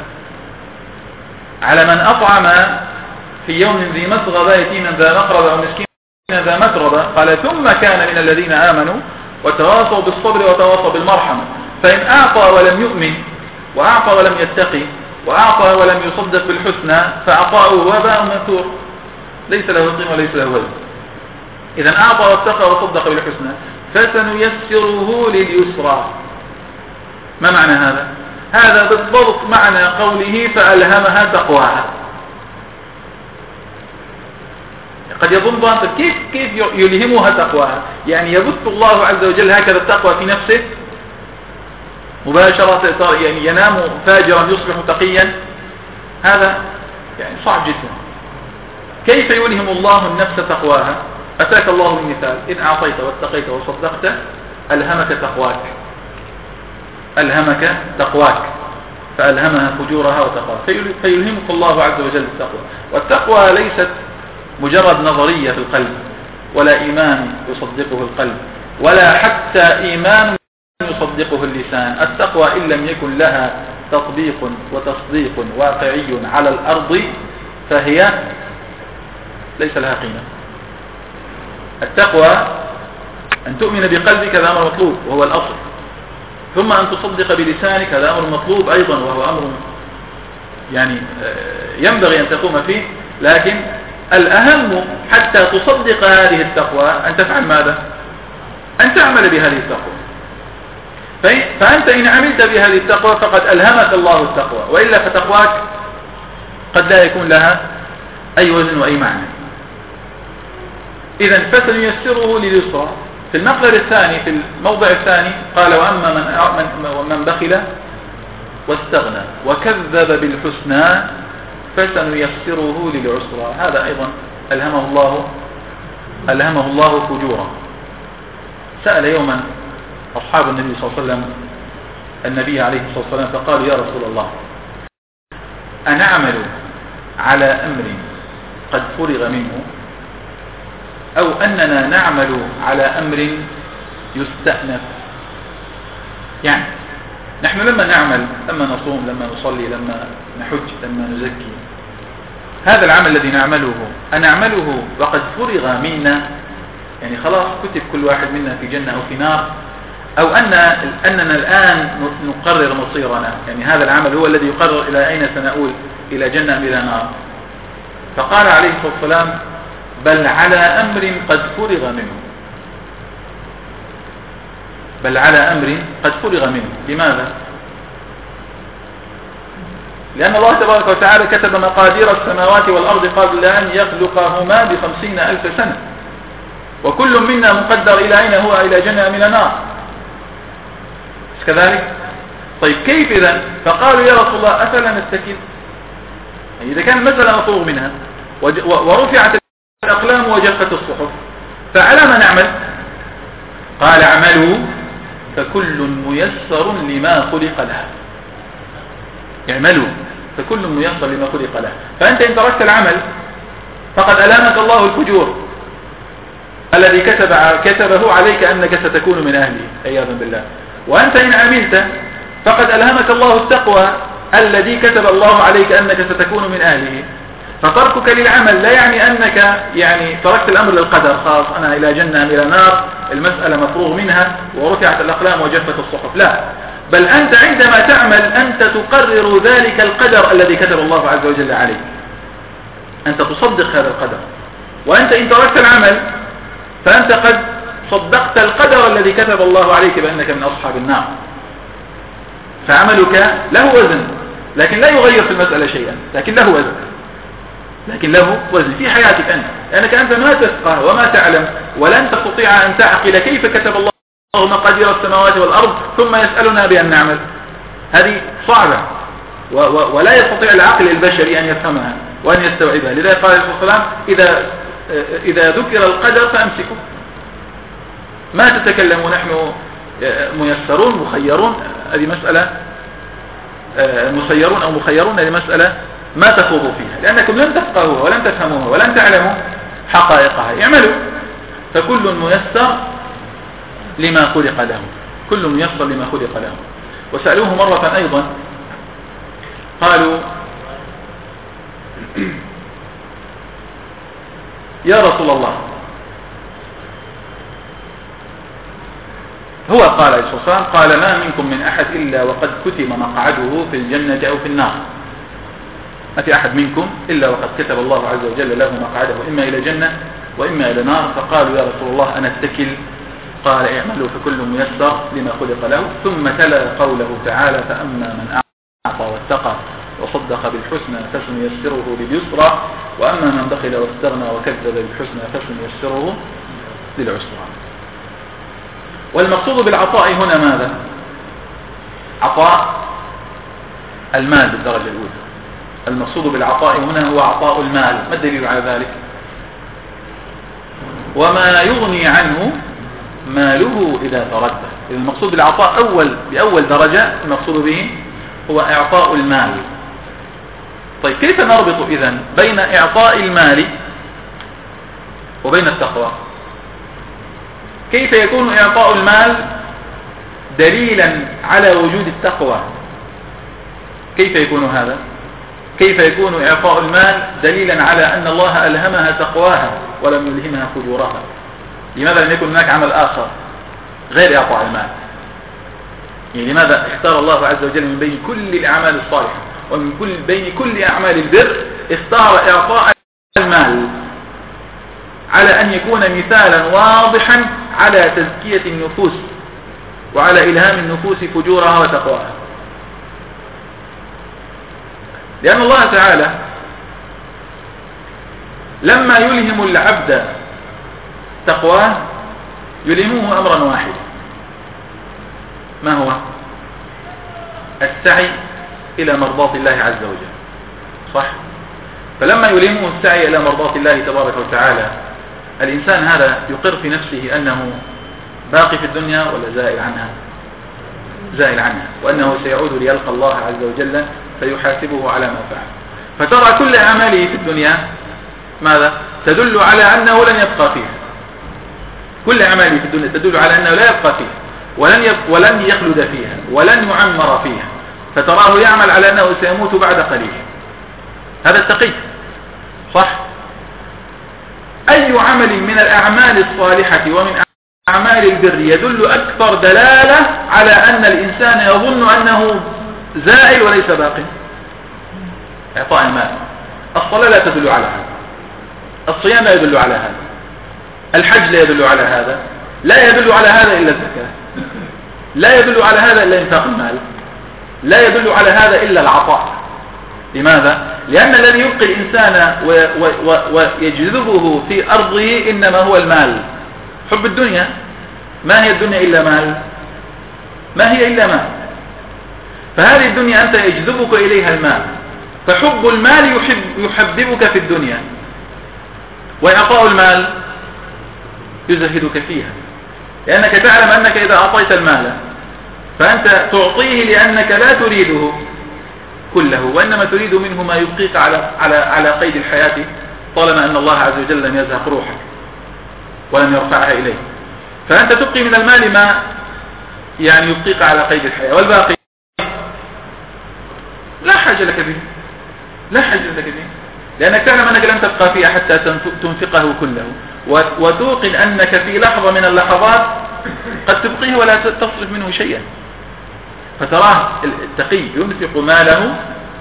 على من أطعم في يوم ذي مسغبة يتيما ذا مقربة ومسكينا ذا متربة. قال: ثم كان من الذين آمنوا وتواصوا بالصبر وتواصوا بالمرحمة. فإن أعطى ولم يؤمن، وأعطى ولم يتقي، وأعطى ولم يصدق بالحسنى، فعطاؤه وباء منثور، ليس له قيمة وليس له وزن. إذا أعطى واتقى وصدق بالحسنى فسنيسره لليسرى. ما معنى هذا؟ هذا بالضبط معنى قوله: فألهمها تقواها. قد يظن ظن كيف يلهمها تقواها؟ يعني يبث الله عز وجل هكذا التقوى في نفسه مباشرة، يعني ينام فاجرا يصبح تقيا، هذا يعني صعب جدا. كيف يلهم الله النفس تقواها؟ أتاك الله بالمثال: إن أعطيت واتقيت وصدقت ألهمك تقواك، ألهمك تقواك، فألهمها فجورها وتقواها، فيلهمك الله عز وجل التقوى. والتقوى ليست مجرد نظرية في القلب، ولا إيمان يصدقه القلب، ولا حتى إيمان يصدقه اللسان. التقوى إن لم يكن لها تطبيق وتصديق واقعي على الأرض فهي ليس لها قيمة. التقوى أن تؤمن بقلبك، هذا أمر مطلوب وهو الأصل، ثم أن تصدق بلسانك، هذا أمر مطلوب أيضا وهو أمر يعني ينبغي أن تقوم فيه. لكن الأهم حتى تصدق هذه التقوى أن تفعل ماذا؟ أن تعمل بهذه التقوى. فأنت إن عملت بهذه التقوى فقد ألهمك الله التقوى، وإلا فتقواك قد لا يكون لها أي وزن وأي معنى. إذن فسنيسره لليسرى. في المقدر الثاني، في الموضع الثاني، قال: وأما من بخل واستغنى وكذب بالحسنى فسنيسره للعسرى. هذا أيضا ألهمه الله فجورا. سأل يوما أصحاب النبي صلى الله عليه وسلم النبي عليه الصلاة والسلام فقالوا: يا رسول الله، أنعمل على أمر قد فرغ منه، أو أننا نعمل على أمر يستأنف؟ يعني نحن لما نعمل، لما نصوم، لما نصلي، لما نحج، لما نزكي، هذا العمل الذي نعمله أنعمله وقد فرغ منا، يعني خلاص كتب كل واحد منا في جنة أو في نار، أو أننا الآن نقرر مصيرنا، يعني هذا العمل هو الذي يقرر إلى أين سنؤول، إلى جنة أم إلى نار؟ فقال عليه الصلاة والسلام: بل على أمر قد فرغ منه. بل على أمر قد فرغ منه. لماذا؟ لأن الله تبارك وتعالى كتب مقادير السماوات والأرض قبل أن يخلقهما ب50,000 سنة، وكل منا مقدر إلى أين هو، إلى جنة أم إلى نار، كذلك؟ طيب كيف إذن؟ فقالوا: يا رسول الله، أفلا نتكل؟ يعني إذا كان المسألة مفروغ منها ورفعت الأقلام وجفت الصحف، فعلى ما نعمل؟ قال: اعملوا فكل ميسر لما خلق له. اعملوا فكل ميسر لما خلق له. فأنت إن تركت العمل فقد ألامك الله الفجور الذي كتبه عليك أنك ستكون من أهله عياذا بالله. وأنت إن عملت فقد ألهمك الله التقوى الذي كتب الله عليك أنك ستكون من أهله. فتركك للعمل لا يعني أنك يعني تركت الأمر للقدر، خلاص أنا إلى جنة إلى نار، المسألة مفروغ منها ورفعت الأقلام وجفت الصحف، لا، بل أنت عندما تعمل أنت تقرر ذلك القدر الذي كتب الله عز وجل عليك، أنت تصدق هذا القدر. وأنت إن تركت العمل فأنت قد صدقت القدر الذي كتب الله عليك بأنك من أصحاب النار. فعملك له وزن، لكن لا يغير في المسألة شيئا، لكن له وزن، في حياتك أنت، لأنك أنت ما تفقه وما تعلم ولن تستطيع أن تعقل كيف كتب الله مقادير السماوات والأرض ثم يسألنا بأن نعمل. هذه صعبة ولا يستطيع العقل البشري أن يفهمها وأن يستوعبها. لذلك قال عليه الصلاة والسلام: إذا ذكر القدر فأمسكوا، ما تتكلموا، نحن ميسرون مخيرون، هذه مسألة مسيرون أو مخيرون، هذه مسألة ما تخوضوا فيها، لأنكم لن تفقهوها ولن تفهموها ولن تعلموا حقائقها. اعملوا فكل ميسر لما خلق له، كل ميسر لما خلق له. وسألوه مرة أيضا قالوا: يا رسول الله، هو قال عليه الصلاة والسلام: قال: ما منكم من أحد إلا وقد كتب مقعده في الجنة أو في النار. ما في أحد منكم إلا وقد كتب الله عز وجل له مقعده إما إلى جنة وإما إلى نار. فقالوا: يا رسول الله أنا اتكل. قال: اعملوا فكل ميسر لما خلق له. ثم تلا قوله تعالى: فأما من أعطى واتقى وصدق بالحسنى فسنيسره لليسرى وأما من بخل واستغنى وكذب بالحسنى فسنيسره للعسرى. والمقصود بالعطاء هنا ماذا؟ عطاء المال بالدرجة الأولى. المقصود بالعطاء هنا هو عطاء المال. ما الدليل على ذلك؟ وما يغني عنه ماله إذا تردى. المقصود بالعطاء بأول درجة المقصود به هو إعطاء المال. طيب كيف نربط إذن بين إعطاء المال وبين التقوى؟ كيف يكون إعطاء المال دليلا على وجود التقوى؟ كيف يكون هذا؟ كيف يكون إعطاء المال دليلا على أن الله ألهمها تقواها ولم يلهمها فجورها؟ لماذا لم يكن هناك عمل آخر غير إعطاء المال؟ يعني لماذا اختار الله عز وجل من بين كل الأعمال الصالحة ومن بين كل أعمال البر اختار إعطاء المال على أن يكون مثالا واضحا على تزكية النفوس وعلى إلهام النفوس فجورها وتقواها؟ لأن الله تعالى لما يلهم العبد تقواه يلهمه أمرا واحدا. ما هو؟ السعي إلى مرضاة الله عز وجل. صح؟ فلما يلهمه السعي إلى مرضاة الله تبارك وتعالى الإنسان هذا يقر في نفسه أنه باقي في الدنيا ولا زائل عنها؟ زائل عنها، وأنه سيعود ليلقى الله عز وجل فيحاسبه على ما فعل. فترى كل أعماله في الدنيا ماذا؟ تدل على أنه لن يبقى فيها. كل أعماله في الدنيا تدل على أنه لا يبقى فيها ولن يخلد فيها ولن يعمر فيها، فتراه يعمل على أنه سيموت بعد قليل. هذا التقي. صح؟ أي عمل من الأعمال الصالحة ومن أعمال البر يدل أكثر دلالة على أن الإنسان يظن أنه زائل وليس باق؟ إعطاء المال. الصلاة لا تدل على هذا، الصيام لا يدل على هذا، الحج لا يدل على هذا، لا يدل على هذا إلا الزكاة، لا يدل على هذا إلا إنفاق المال، لا يدل على هذا إلا العطاء. لماذا؟ لأن الذي يبقي الإنسان ويجذبه في أرضه إنما هو المال. حب الدنيا. ما هي الدنيا إلا مال؟ ما هي إلا مال. فهذه الدنيا أنت يجذبك إليها المال، فحب المال يحببك في الدنيا، وإعطاء المال يزهدك فيها، لأنك تعلم أنك إذا أعطيت المال فأنت تعطيه لأنك لا تريده كله، وإنما تريد منه ما يبقيك على قيد الحياة، طالما أن الله عز وجل لم يزهق روحك ولم يرفعها إليه. فأنت تبقي من المال ما يعني يبقيك على قيد الحياة، والباقي لا حاجة لك به، لا حاجة لك به، لأنك تعلم أنك لن تبقى فيه حتى تنفقه كله، وتوقن أنك في لحظة من اللحظات قد تبقيه ولا تصرف منه شيئا. فتراه التقي ينفق ماله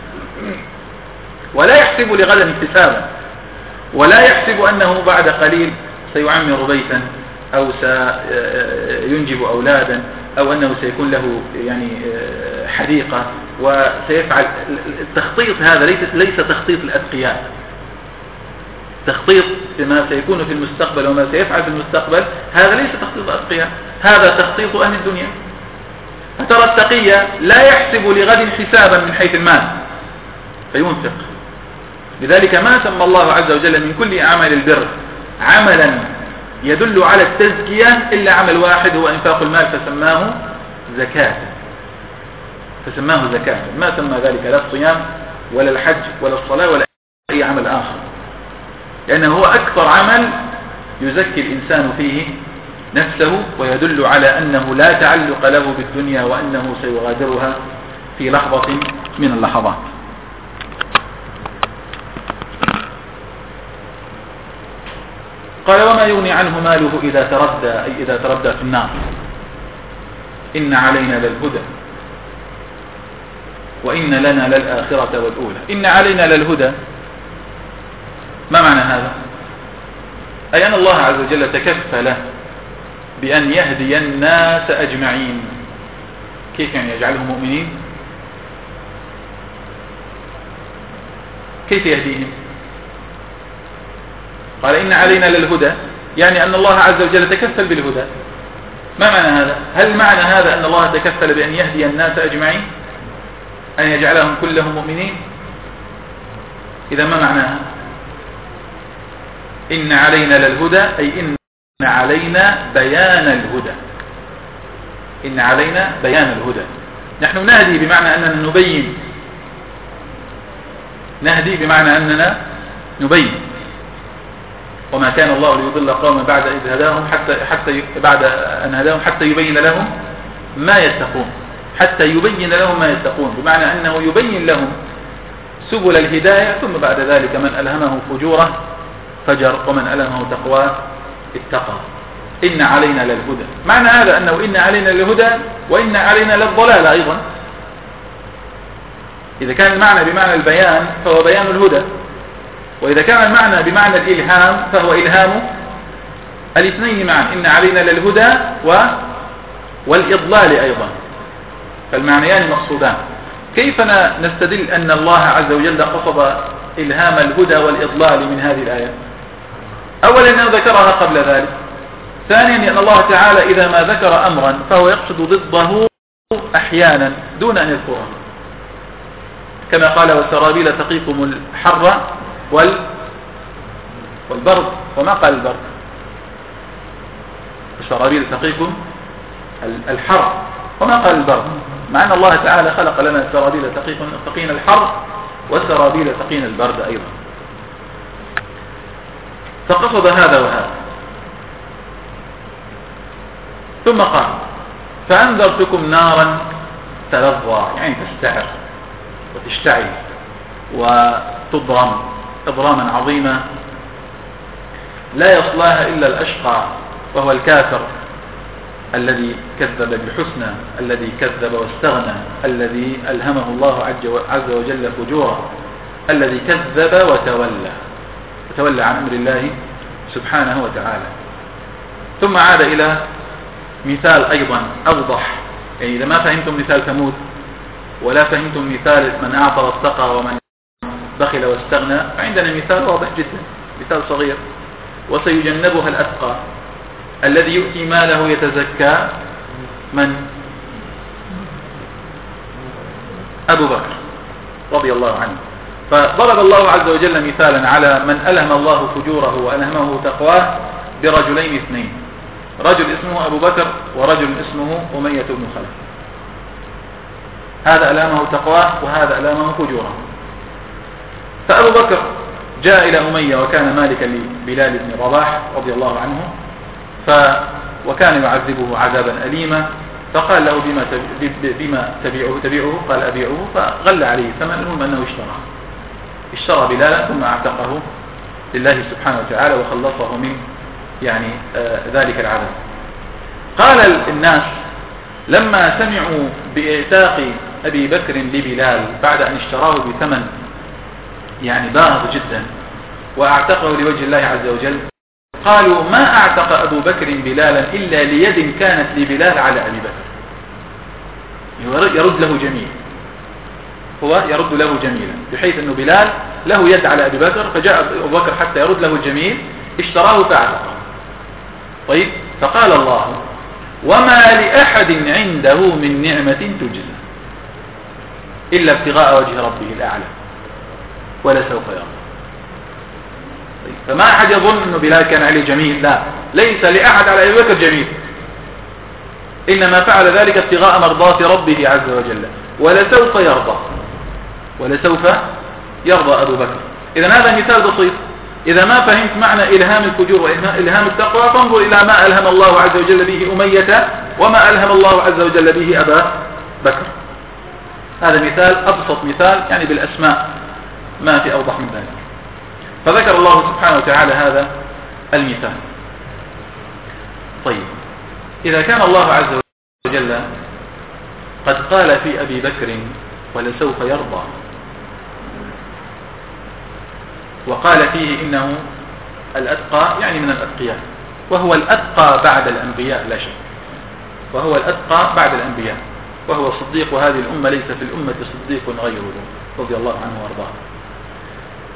ولا يحسب لغدا اكتسابا، ولا يحسب أنه بعد قليل سيعمر بيتا أو سينجب أولادا أو أنه سيكون له يعني حديقة وسيفعل. التخطيط هذا ليس تخطيط الأتقياء. تخطيط بما سيكون في المستقبل وما سيفعل في المستقبل هذا ليس تخطيط الأتقياء، هذا تخطيط أهل الدنيا. فترى التقي لا يحسب لغد حسابا من حيث المال فينفق. لذلك ما سمى الله عز وجل من كل أعمال البر عملا يدل على التزكية إلا عمل واحد هو إنفاق المال، فسماه زكاة. ما سمى ذلك لا الصيام ولا الحج ولا الصلاة ولا أي عمل آخر، لأنه هو أكثر عمل يزكي الإنسان فيه نفسه، ويدل على أنه لا تعلق له بالدنيا وأنه سيغادرها في لحظة من اللحظات. قال وما يغني عنه ماله إذا تردى، أي إذا تردى في النار. إن علينا للهدى وإن لنا للآخرة والأولى. إن علينا للهدى، ما معنى هذا؟ أي أن الله عز وجل تكفل بأن يهدي الناس أجمعين. كيف يعني يجعلهم مؤمنين؟ كيف يهديهم؟ قال إن علينا للهدى، يعني أن الله عز وجل تكفل بالهدى. ما معنى هذا؟ هل معنى هذا أن الله تكفل بأن يهدي الناس أجمعين، أن يجعلهم كلهم مؤمنين؟ إذا ما معناها؟ إن علينا للهدى أي إن علينا بيان الهدى، إن علينا بيان الهدى. نحن نهدي بمعنى أننا نبين، نهدي بمعنى أننا نبين. وما كان الله ليضل قوما بعد إذ هداهم حتى بعد أن هداهم حتى يبين لهم ما يتقون، حتى يبين لهم ما يتقون، بمعنى أنه يبين لهم سبل الهداية، ثم بعد ذلك من ألهمه فجوره فجر ومن ألهمه تقواه اتقى. إن علينا للهدى، معنى هذا أنه إن علينا للهدى وإن علينا للضلال أيضا. إذا كان المعنى بمعنى البيان فهو بيان الهدى، وإذا كان المعنى بمعنى الإلهام فهو إلهام الاثنين معا، إن علينا للهدى والإضلال أيضا، فالمعنيان مقصودان. كيف نستدل أن الله عز وجل قصد إلهام الهدى والإضلال من هذه الآية؟ أولا أنه ذكرها قبل ذلك، ثانيا أن الله تعالى إذا ما ذكر أمرا فهو يقصد ضده أحيانا دون أن يذكره، كما قال والسرابيل تقيكم الحر والبرد، وما قال البرد، السرابيل تقيكم الحر وما قال البرد، مع أن الله تعالى خلق لنا السرابيل تقينا الحر والسرابيل تقينا البرد أيضا، فقصد هذا وهذا. ثم قال فأنذرتكم نارا تلظى، يعني تستعر وتشتعل وتضرم إضراما عظيما لا يصلاها إلا الأشقى، وهو الكافر الذي كذب بالحسنى، الذي كذب واستغنى، الذي ألهمه الله عز وجل فجورا، الذي كذب وتولى عن أمر الله سبحانه وتعالى. ثم عاد إلى مثال أيضا أوضح، يعني إذا ما فهمتم مثال ثمود ولا فهمتم مثال من أعطى واتقى ومن بخل واستغنى، فعندنا مثال واضح جدا، مثال صغير، وسيجنبها الأتقى الذي يؤتي ماله يتزكى، من؟ أبو بكر رضي الله عنه. فضرب الله عز وجل مثالا على من ألهم الله فجوره وألهمه تقواه برجلين اثنين، رجل اسمه أبو بكر ورجل اسمه أمية بن خلف. هذا ألهمه تقواه وهذا ألهمه فجوره. فأبو بكر جاء إلى أمية وكان مالكا لبلال بن رباح رضي الله عنه، وكان يعذبه عذابا أليما، فقال له بما تبيعه؟ قال أبيعه، فغل عليه ثمن، المهم أنه اشترى بلالا ثم اعتقه لله سبحانه وتعالى وخلصه من يعني ذلك العذاب. قال الناس لما سمعوا بإعتاق أبي بكر لبلال بعد أن اشتراه بثمن يعني باهظ جدا وأعتقه لوجه الله عز وجل، قالوا ما أعتق أبو بكر بلالا إلا ليد كانت لبلال على أبي بكر، يرد له جميل، هو يرد له جميلا، بحيث أنه بلال له يد على أبي بكر، فجاء أبو بكر حتى يرد له الجميل، اشتراه فاعتقه. طيب، فقال الله وما لأحد عنده من نعمة تجزى إلا ابتغاء وجه ربه الأعلى ولسوف يرضى. طيب، فما أحد يظن أنه بلال كان عليه جميل، لا، ليس لأحد على أبي بكر جميل، إنما فعل ذلك ابتغاء مرضات ربه عز وجل ولسوف يرضى أبو بكر. إذن هذا مثال بسيط. إذا ما فهمت معنى إلهام الفجور وإلهام التقوى فانظر إلى ما ألهم الله عز وجل به أمية وما ألهم الله عز وجل به أبا بكر. هذا مثال أبسط مثال، يعني بالأسماء ما في أوضح من ذلك. فذكر الله سبحانه وتعالى هذا المثال. طيب، إذا كان الله عز وجل قد قال في أبي بكر ولسوف يرضى، وقال فيه إنه الأتقى، يعني من الأتقياء، وهو الأتقى بعد الأنبياء لا شك، وهو الأتقى بعد الأنبياء، وهو صديق هذه الأمة، ليس في الأمة صديق غيره رضي الله عنه وارضاه.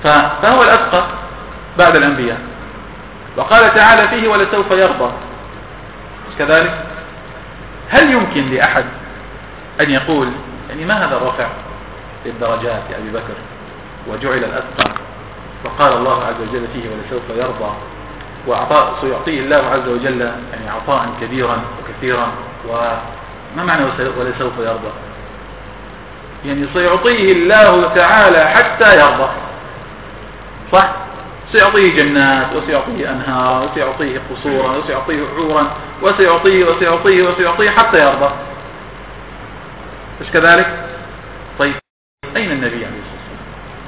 فهو الأتقى بعد الأنبياء. وقال تعالى فيه ولسوف يرضى، مش كذلك؟ هل يمكن لأحد أن يقول يعني ما هذا الرفع للدرجات يا أبي بكر وجعل الأتقى، وقال الله عز وجل فيه ولسوف يرضى، وعطاء سيعطيه الله عز وجل يعني عطاء كبيرا وكثيرا، وما معنى ولسوف يرضى؟ يعني سيعطيه الله تعالى حتى يرضى، صح؟ سيعطيه جنات وسيعطيه أنهار وسيعطيه قصورا وسيعطيه عورا وسيعطيه وسيعطيه وسيعطيه حتى يرضى، مش كذلك؟ طيب أين النبي عليه الصلاة والسلام؟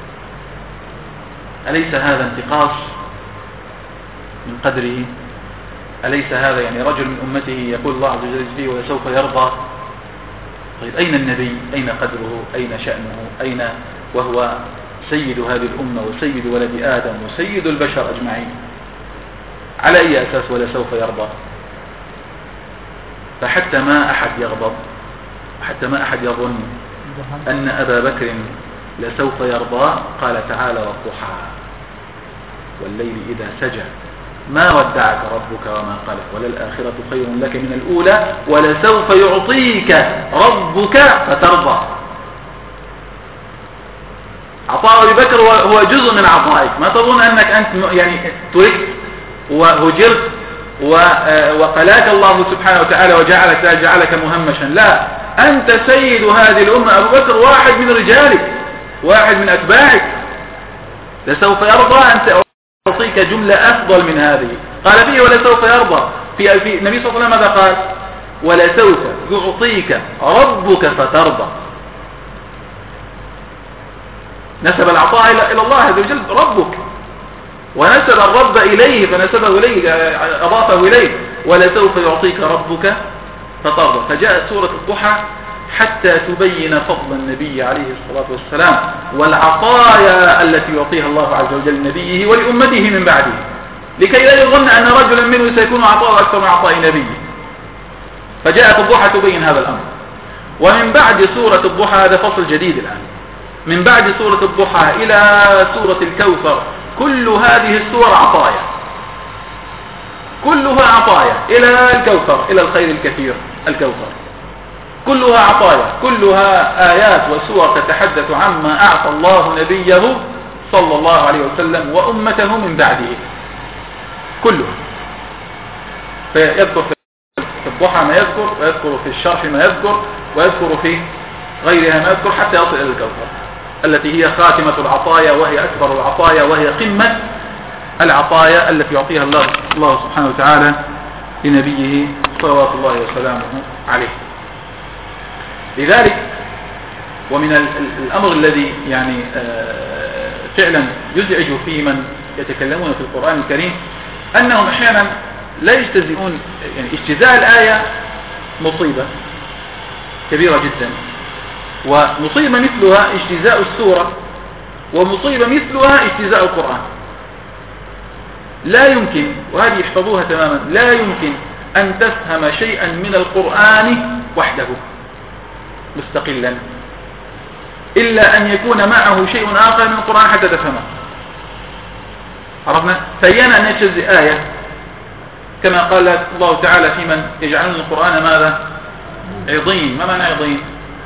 أليس هذا انتقاص من قدره؟ أليس هذا يعني رجل من أمته يقول الله عز وجل فيه وسوف يرضى؟ طيب أين النبي؟ أين قدره؟ أين شأنه؟ أين وهو سيد هذه الأمة وسيد ولد آدم وسيد البشر أجمعين؟ على أي أساس ولسوف يرضى؟ فحتى ما أحد يغضب، حتى ما أحد يظن أن أبا بكر لسوف يرضى. قال تعالى والضحى والليل إذا سجى ما ودعك ربك وما قلق وللآخرة خير لك من الأولى ولسوف يعطيك ربك فترضى. عطاء أبي بكر هو جزء من عطائك، ما تظن أنك أنت يعني تركت وهجرت وقلاك الله سبحانه وتعالى وجعلك مهمشا، لا، أنت سيد هذه الأمة. أبو بكر واحد من رجالك، واحد من أتباعك. لسوف يرضى أن تعطيك جملة أفضل من هذه. قال فيه ولسوف يرضى. في النبي صلى الله عليه وسلم ماذا قال؟ ولسوف يعطيك ربك فترضى. نسب العطاء إلى الله عز وجل ربك، ونسب الرب إليه فنسبه إليه، أضافه إليه. ولسوف يعطيك ربك فترضى. فجاءت سورة الضحى حتى تبين فضل النبي عليه الصلاة والسلام والعطايا التي يعطيها الله عز وجل لنبيه ولأمته من بعده، لكي لا يظن أن رجلا منه سيكون عطاء أكثر من عطاء نبيه. فجاءت الضحى تبين هذا الأمر. ومن بعد سورة الضحى، هذا فصل جديد الآن، من بعد سورة الضحى إلى سورة الكوثر كل هذه السور عطايا، كلها عطايا إلى الكوثر، إلى الخير الكثير الكوثر، كلها عطايا، كلها آيات وسور تتحدث عما أعطى الله نبيه صلى الله عليه وسلم وأمته من بعده كله. فيذكر في الضحى ما يذكر، ويذكر في الشرح ما يذكر، ويذكر في غيرها ما يذكر، حتى يصل إلى الكوثر التي هي خاتمة العطايا، وهي أكبر العطايا، وهي قمة العطايا التي يعطيها الله سبحانه وتعالى لنبيه صلوات الله وسلامه عليه. لذلك ومن الأمر الذي يعني فعلا يزعج في من يتكلمون في القرآن الكريم أنهم أحيانا لا يجتزئون، يعني اجتزاء الآية مصيبة كبيرة جدا، ومصيبة مثلها اجتزاء السورة، ومصيبة مثلها اجتزاء القرآن. لا يمكن، وهذه يحفظوها تماما، لا يمكن أن تفهم شيئا من القرآن وحده مستقلا، إلا أن يكون معه شيء آخر من القرآن حتى تفهمه. عرفنا؟ فيانا أن يجتزئ آية كما قال الله تعالى في من يجعلون القرآن ماذا؟ عظيم. ما معنى عظيم؟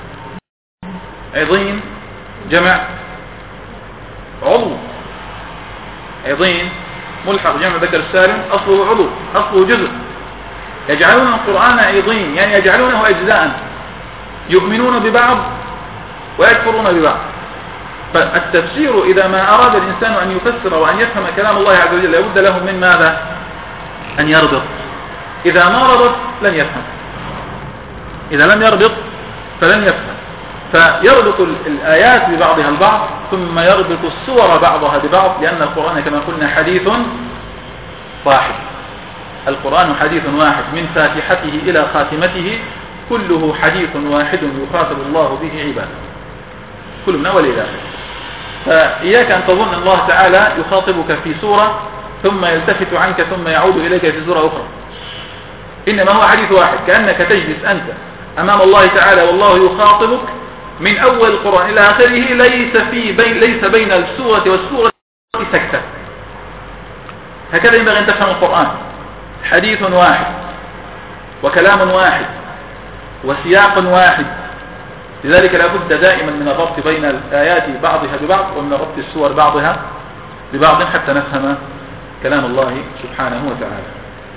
عظيم جمع عضو، عظيم ملحق جمع ذكر السالم، أصله عضو، أصله جزء. يجعلون القرآن عظيم يعني يجعلونه أجزاء، يؤمنون ببعض ويكفرون ببعض. فالتفسير إذا ما أراد الإنسان أن يفسر وأن يفهم كلام الله عز وجل لابد له من ماذا؟ أن يربط. إذا ما ربط لن يفهم، إذا لم يربط فلن يفهم. فيربط الآيات ببعضها البعض، ثم يربط السور بعضها ببعض، لأن القرآن كما قلنا حديث واحد. القرآن حديث واحد من فاتحته إلى خاتمته، كله حديث واحد يخاطب الله به عباده، كل من أول إلى آخر. فإياك أن تظن الله تعالى يخاطبك في سورة ثم يلتفت عنك ثم يعود إليك في سورة أخرى، إنما هو حديث واحد، كأنك تجلس أنت أمام الله تعالى والله يخاطبك من أول القرآن إلى آخره، ليس بين السورة والسورة سكتة. هكذا ينبغي أن تفهم القرآن، حديث واحد وكلام واحد وسياق واحد. لذلك لابد دائما من الربط بين الآيات بعضها ببعض ومن ربط السور بعضها ببعض حتى نفهم كلام الله سبحانه وتعالى.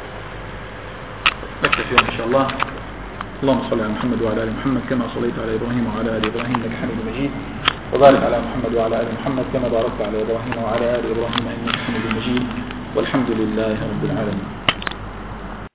نكتفي إن شاء الله. اللهم صل على محمد وعلى آل محمد كما صليت على إبراهيم وعلى آل إبراهيم إنك حميد مجيد، وبارك على محمد وعلى آل محمد كما باركت على إبراهيم وعلى آل إبراهيم إنك حميد مجيد، والحمد لله رب العالمين.